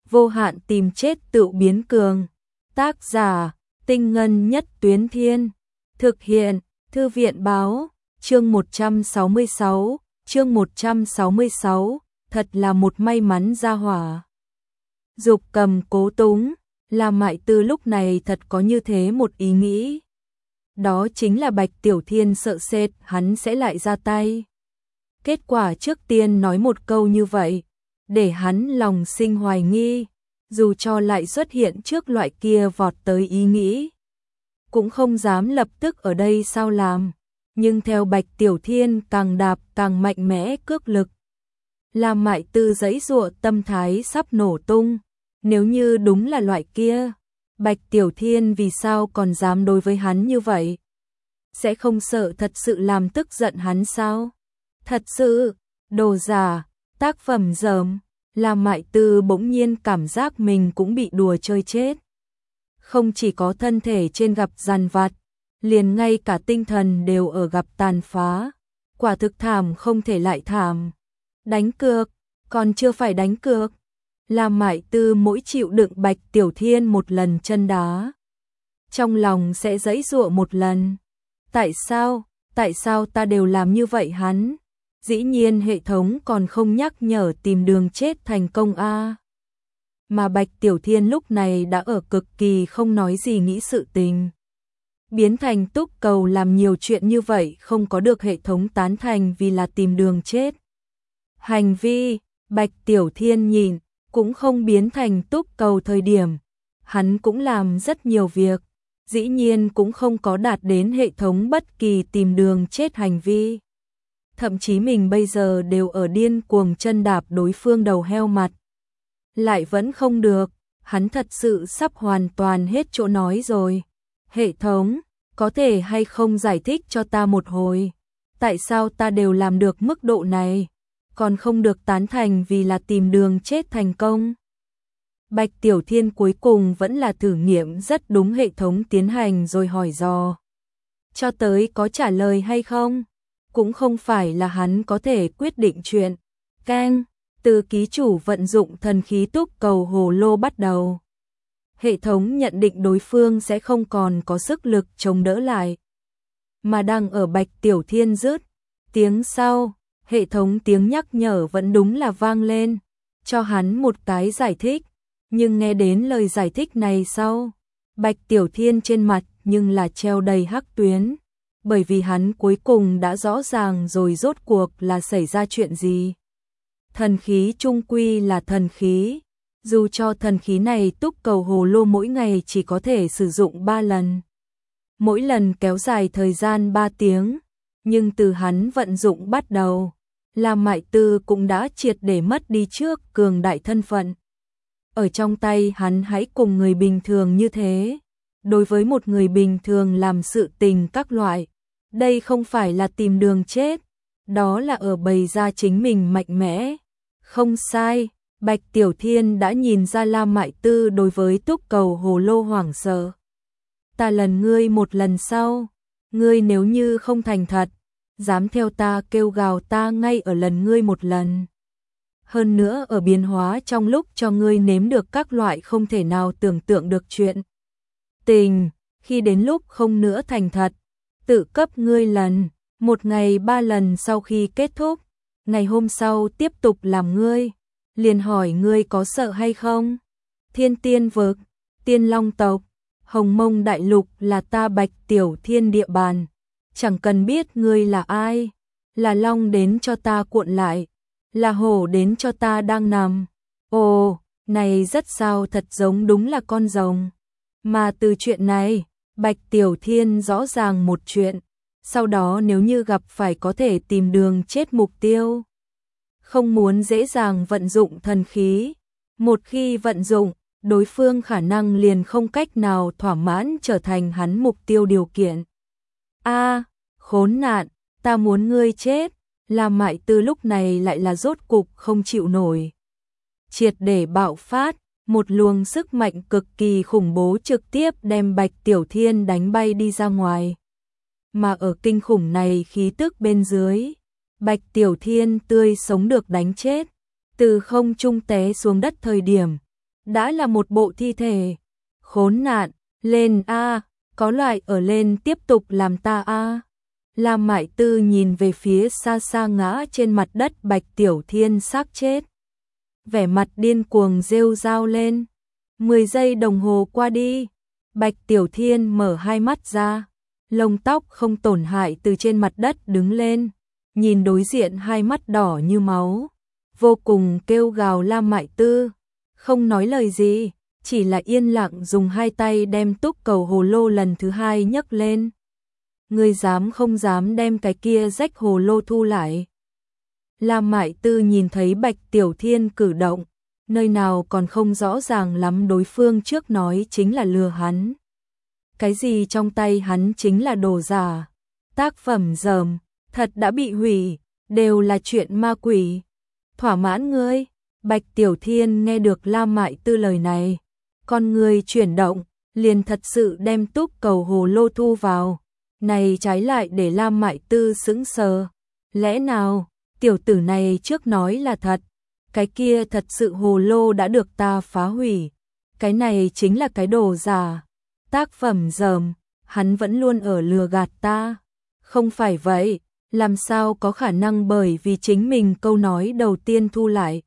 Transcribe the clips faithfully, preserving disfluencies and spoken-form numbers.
vô hạn tìm chết tự biến cường. Tác giả, Tinh Ngân Nhất Tuyến Thiên. Thực hiện, Thư viện Báo. Chương một trăm sáu mươi sáu, chương một trăm sáu mươi sáu, thật là một may mắn gia hỏa. Dục Cầm cố túng, là Mại Tư lúc này thật có như thế một ý nghĩ. Đó chính là Bạch Tiểu Thiên sợ sệt hắn sẽ lại ra tay. Kết quả trước tiên nói một câu như vậy, để hắn lòng sinh hoài nghi, dù cho lại xuất hiện trước loại kia vọt tới ý nghĩ. Cũng không dám lập tức ở đây sao làm, nhưng theo Bạch Tiểu Thiên càng đạp càng mạnh mẽ cước lực. Làm Mại Tư giãy giụa tâm thái sắp nổ tung, nếu như đúng là loại kia, Bạch Tiểu Thiên vì sao còn dám đối với hắn như vậy? Sẽ không sợ thật sự làm tức giận hắn sao? Thật sự, đồ giả, tác phẩm dởm, làm Mại Tư bỗng nhiên cảm giác mình cũng bị đùa chơi chết. Không chỉ có thân thể trên gặp dằn vặt, liền ngay cả tinh thần đều ở gặp tàn phá. Quả thực thảm không thể lại thảm. Đánh cược, còn chưa phải đánh cược. Làm Mại Tư mỗi chịu đựng Bạch Tiểu Thiên một lần chân đá, trong lòng sẽ giãy giụa một lần. Tại sao, tại sao ta đều làm như vậy hắn? Dĩ nhiên hệ thống còn không nhắc nhở tìm đường chết thành công a. Mà Bạch Tiểu Thiên lúc này đã ở cực kỳ không nói gì nghĩ sự tình. Biến thành túc cầu làm nhiều chuyện như vậy không có được hệ thống tán thành vì là tìm đường chết. Hành vi, Bạch Tiểu Thiên nhìn, cũng không biến thành túc cầu thời điểm. Hắn cũng làm rất nhiều việc, dĩ nhiên cũng không có đạt đến hệ thống bất kỳ tìm đường chết hành vi. Thậm chí mình bây giờ đều ở điên cuồng chân đạp đối phương đầu heo mặt. Lại vẫn không được, hắn thật sự sắp hoàn toàn hết chỗ nói rồi. Hệ thống, có thể hay không giải thích cho ta một hồi, tại sao ta đều làm được mức độ này, còn không được tán thành vì là tìm đường chết thành công? Bạch Tiểu Thiên cuối cùng vẫn là thử nghiệm rất đúng hệ thống tiến hành rồi hỏi dò. Cho tới có trả lời hay không, cũng không phải là hắn có thể quyết định chuyện. Keng, từ ký chủ vận dụng thần khí túc cầu hồ lô bắt đầu. Hệ thống nhận định đối phương sẽ không còn có sức lực chống đỡ lại. Mà đang ở Bạch Tiểu Thiên dứt tiếng sau, hệ thống tiếng nhắc nhở vẫn đúng là vang lên, cho hắn một cái giải thích. Nhưng nghe đến lời giải thích này sau, Bạch Tiểu Thiên trên mặt nhưng là treo đầy hắc tuyến, bởi vì hắn cuối cùng đã rõ ràng rồi rốt cuộc là xảy ra chuyện gì. Thần khí trung quy là thần khí, dù cho thần khí này túc cầu hồ lô mỗi ngày chỉ có thể sử dụng ba lần. Mỗi lần kéo dài thời gian ba tiếng, nhưng từ hắn vận dụng bắt đầu, Lam Mại Tư cũng đã triệt để mất đi trước cường đại thân phận. Ở trong tay hắn hãy cùng người bình thường như thế, đối với một người bình thường làm sự tình các loại, đây không phải là tìm đường chết, đó là ở bày ra chính mình mạnh mẽ. Không sai, Bạch Tiểu Thiên đã nhìn ra Lam Mại Tư đối với túc cầu hồ lô hoảng sợ. Ta lần ngươi một lần sau, ngươi nếu như không thành thật, dám theo ta kêu gào ta ngay ở lần ngươi một lần. Hơn nữa ở biến hóa trong lúc cho ngươi nếm được các loại không thể nào tưởng tượng được chuyện tình, khi đến lúc không nữa thành thật, tự cấp ngươi lần, một ngày ba lần sau khi kết thúc, ngày hôm sau tiếp tục làm ngươi, liền hỏi ngươi có sợ hay không? Thiên Tiên vực, Tiên Long tộc, Hồng Mông đại lục là ta Bạch Tiểu Thiên địa bàn, chẳng cần biết ngươi là ai, là long đến cho ta cuộn lại, là hổ đến cho ta đang nằm. Ồ, này rất sao thật giống đúng là con rồng. Mà từ chuyện này, Bạch Tiểu Thiên rõ ràng một chuyện, sau đó nếu như gặp phải có thể tìm đường chết mục tiêu. Không muốn dễ dàng vận dụng thần khí, một khi vận dụng, đối phương khả năng liền không cách nào thỏa mãn trở thành hắn mục tiêu điều kiện. A, khốn nạn, ta muốn ngươi chết. Lam Mại Tư lúc này lại là rốt cục không chịu nổi. Triệt để bạo phát, một luồng sức mạnh cực kỳ khủng bố trực tiếp đem Bạch Tiểu Thiên đánh bay đi ra ngoài. Mà ở kinh khủng này khí tức bên dưới, Bạch Tiểu Thiên tươi sống được đánh chết, từ không trung té xuống đất thời điểm, đã là một bộ thi thể. Khốn nạn, lên a, có loại ở lên tiếp tục làm ta a. Lam Mại Tư nhìn về phía xa xa ngã trên mặt đất Bạch Tiểu Thiên xác chết. Vẻ mặt điên cuồng rêu rao lên. Mười giây đồng hồ qua đi, Bạch Tiểu Thiên mở hai mắt ra, lông tóc không tổn hại từ trên mặt đất đứng lên, nhìn đối diện hai mắt đỏ như máu, vô cùng kêu gào Lam Mại Tư, không nói lời gì, chỉ là yên lặng dùng hai tay đem túc cầu hồ lô lần thứ hai nhấc lên. Ngươi dám không dám đem cái kia rách hồ lô thu lại? Lam Mại Tư nhìn thấy Bạch Tiểu Thiên cử động, nơi nào còn không rõ ràng lắm đối phương trước nói chính là lừa hắn. Cái gì trong tay hắn chính là đồ giả, tác phẩm dởm, thật đã bị hủy, đều là chuyện ma quỷ. Thỏa mãn ngươi? Bạch Tiểu Thiên nghe được Lam Mại Tư lời này, con người chuyển động, liền thật sự đem túc cầu hồ lô thu vào. Này trái lại để Lam Mại Tư sững sờ. Lẽ nào, tiểu tử này trước nói là thật, cái kia thật sự hồ lô đã được ta phá hủy. Cái này chính là cái đồ giả, tác phẩm dởm, hắn vẫn luôn ở lừa gạt ta. Không phải vậy, làm sao có khả năng bởi vì chính mình câu nói đầu tiên thu lại.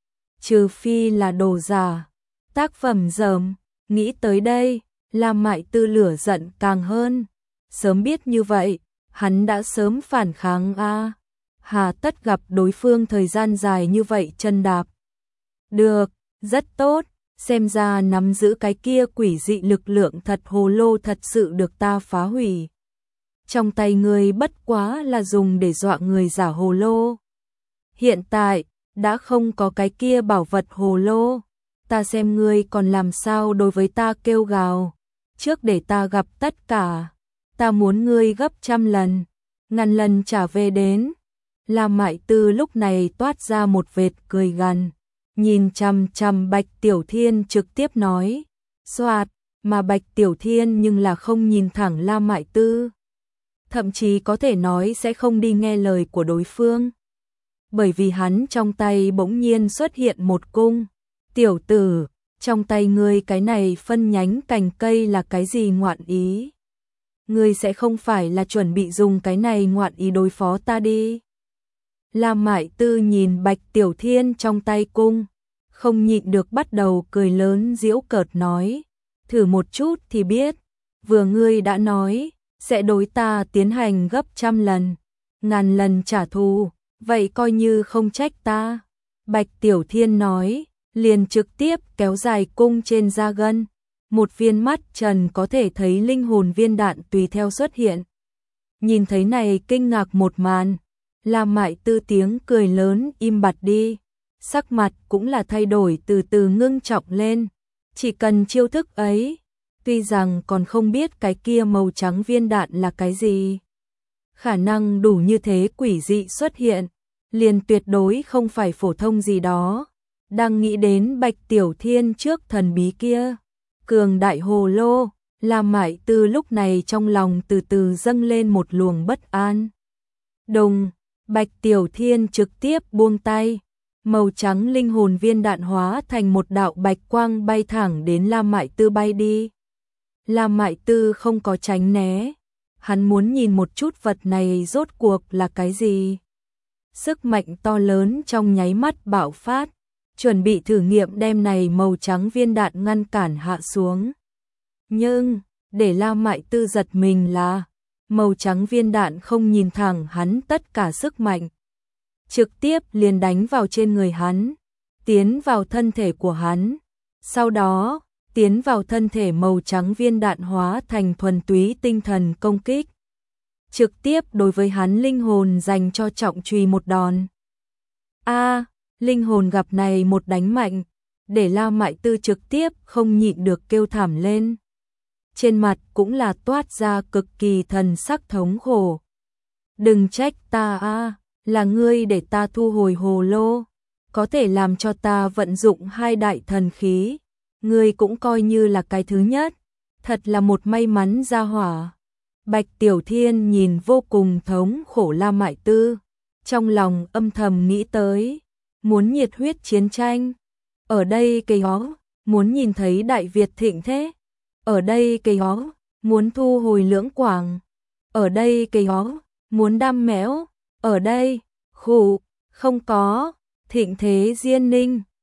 Trừ phi là đồ giả, tác phẩm dởm, nghĩ tới đây, Lam Mại Tư lửa giận càng hơn. Sớm biết như vậy, hắn đã sớm phản kháng a. Hà tất gặp đối phương thời gian dài như vậy chân đạp. Được, rất tốt, xem ra nắm giữ cái kia quỷ dị lực lượng thật hồ lô thật sự được ta phá hủy. Trong tay ngươi bất quá là dùng để dọa người giả hồ lô. Hiện tại, đã không có cái kia bảo vật hồ lô, ta xem ngươi còn làm sao đối với ta kêu gào. Trước để ta gặp tất cả, ta muốn ngươi gấp trăm lần, ngàn lần trả về đến. Lam Mại Tư lúc này toát ra một vệt cười gằn, nhìn chằm chằm Bạch Tiểu Thiên trực tiếp nói, xoạt, mà Bạch Tiểu Thiên nhưng là không nhìn thẳng Lam Mại Tư. Thậm chí có thể nói sẽ không đi nghe lời của đối phương. Bởi vì hắn trong tay bỗng nhiên xuất hiện một cung. Tiểu tử, trong tay ngươi cái này phân nhánh cành cây là cái gì ngoạn ý? Ngươi sẽ không phải là chuẩn bị dùng cái này ngoạn ý đối phó ta đi. Lam Mại Tư nhìn Bạch Tiểu Thiên trong tay cung, không nhịn được bắt đầu cười lớn giễu cợt nói, thử một chút thì biết, vừa ngươi đã nói, sẽ đối ta tiến hành gấp trăm lần, ngàn lần trả thù, vậy coi như không trách ta. Bạch Tiểu Thiên nói, liền trực tiếp kéo dài cung trên da gân, một viên mắt trần có thể thấy linh hồn viên đạn tùy theo xuất hiện. Nhìn thấy này kinh ngạc một màn, Lam Mại Tư tiếng cười lớn im bặt đi, sắc mặt cũng là thay đổi từ từ ngưng trọng lên, chỉ cần chiêu thức ấy, tuy rằng còn không biết cái kia màu trắng viên đạn là cái gì, khả năng đủ như thế quỷ dị xuất hiện, liền tuyệt đối không phải phổ thông gì đó. Đang nghĩ đến Bạch Tiểu Thiên trước thần bí kia, cường đại hồ lô, Lam Mại Tư lúc này trong lòng từ từ dâng lên một luồng bất an. Đùng, Bạch Tiểu Thiên trực tiếp buông tay, màu trắng linh hồn viên đạn hóa thành một đạo bạch quang bay thẳng đến Lam Mại Tư bay đi. Lam Mại Tư không có tránh né, hắn muốn nhìn một chút vật này rốt cuộc là cái gì. Sức mạnh to lớn trong nháy mắt bạo phát, chuẩn bị thử nghiệm đem này màu trắng viên đạn ngăn cản hạ xuống. Nhưng, để Lam Mại Tư giật mình là, màu trắng viên đạn không nhìn thẳng hắn tất cả sức mạnh. Trực tiếp liền đánh vào trên người hắn, tiến vào thân thể của hắn. Sau đó, tiến vào thân thể màu trắng viên đạn hóa thành thuần túy tinh thần công kích. Trực tiếp đối với hắn linh hồn dành cho trọng truy một đòn. A, linh hồn gặp này một đánh mạnh, để Lam Mại Tư trực tiếp không nhịn được kêu thảm lên. Trên mặt cũng là toát ra cực kỳ thần sắc thống khổ. Đừng trách ta a, là ngươi để ta thu hồi hồ lô, có thể làm cho ta vận dụng hai đại thần khí, ngươi cũng coi như là cái thứ nhất, thật là một may mắn gia hỏa. Bạch Tiểu Thiên nhìn vô cùng thống khổ Lam Mại Tư, trong lòng âm thầm nghĩ tới, muốn nhiệt huyết chiến tranh. Ở đây cái đó, muốn nhìn thấy Đại Việt thịnh thế. Ở đây cây hó, muốn thu hồi Lưỡng Quảng. Ở đây cây hó, muốn đam mẽo. Ở đây, khụ, không có, thịnh thế Diên Ninh.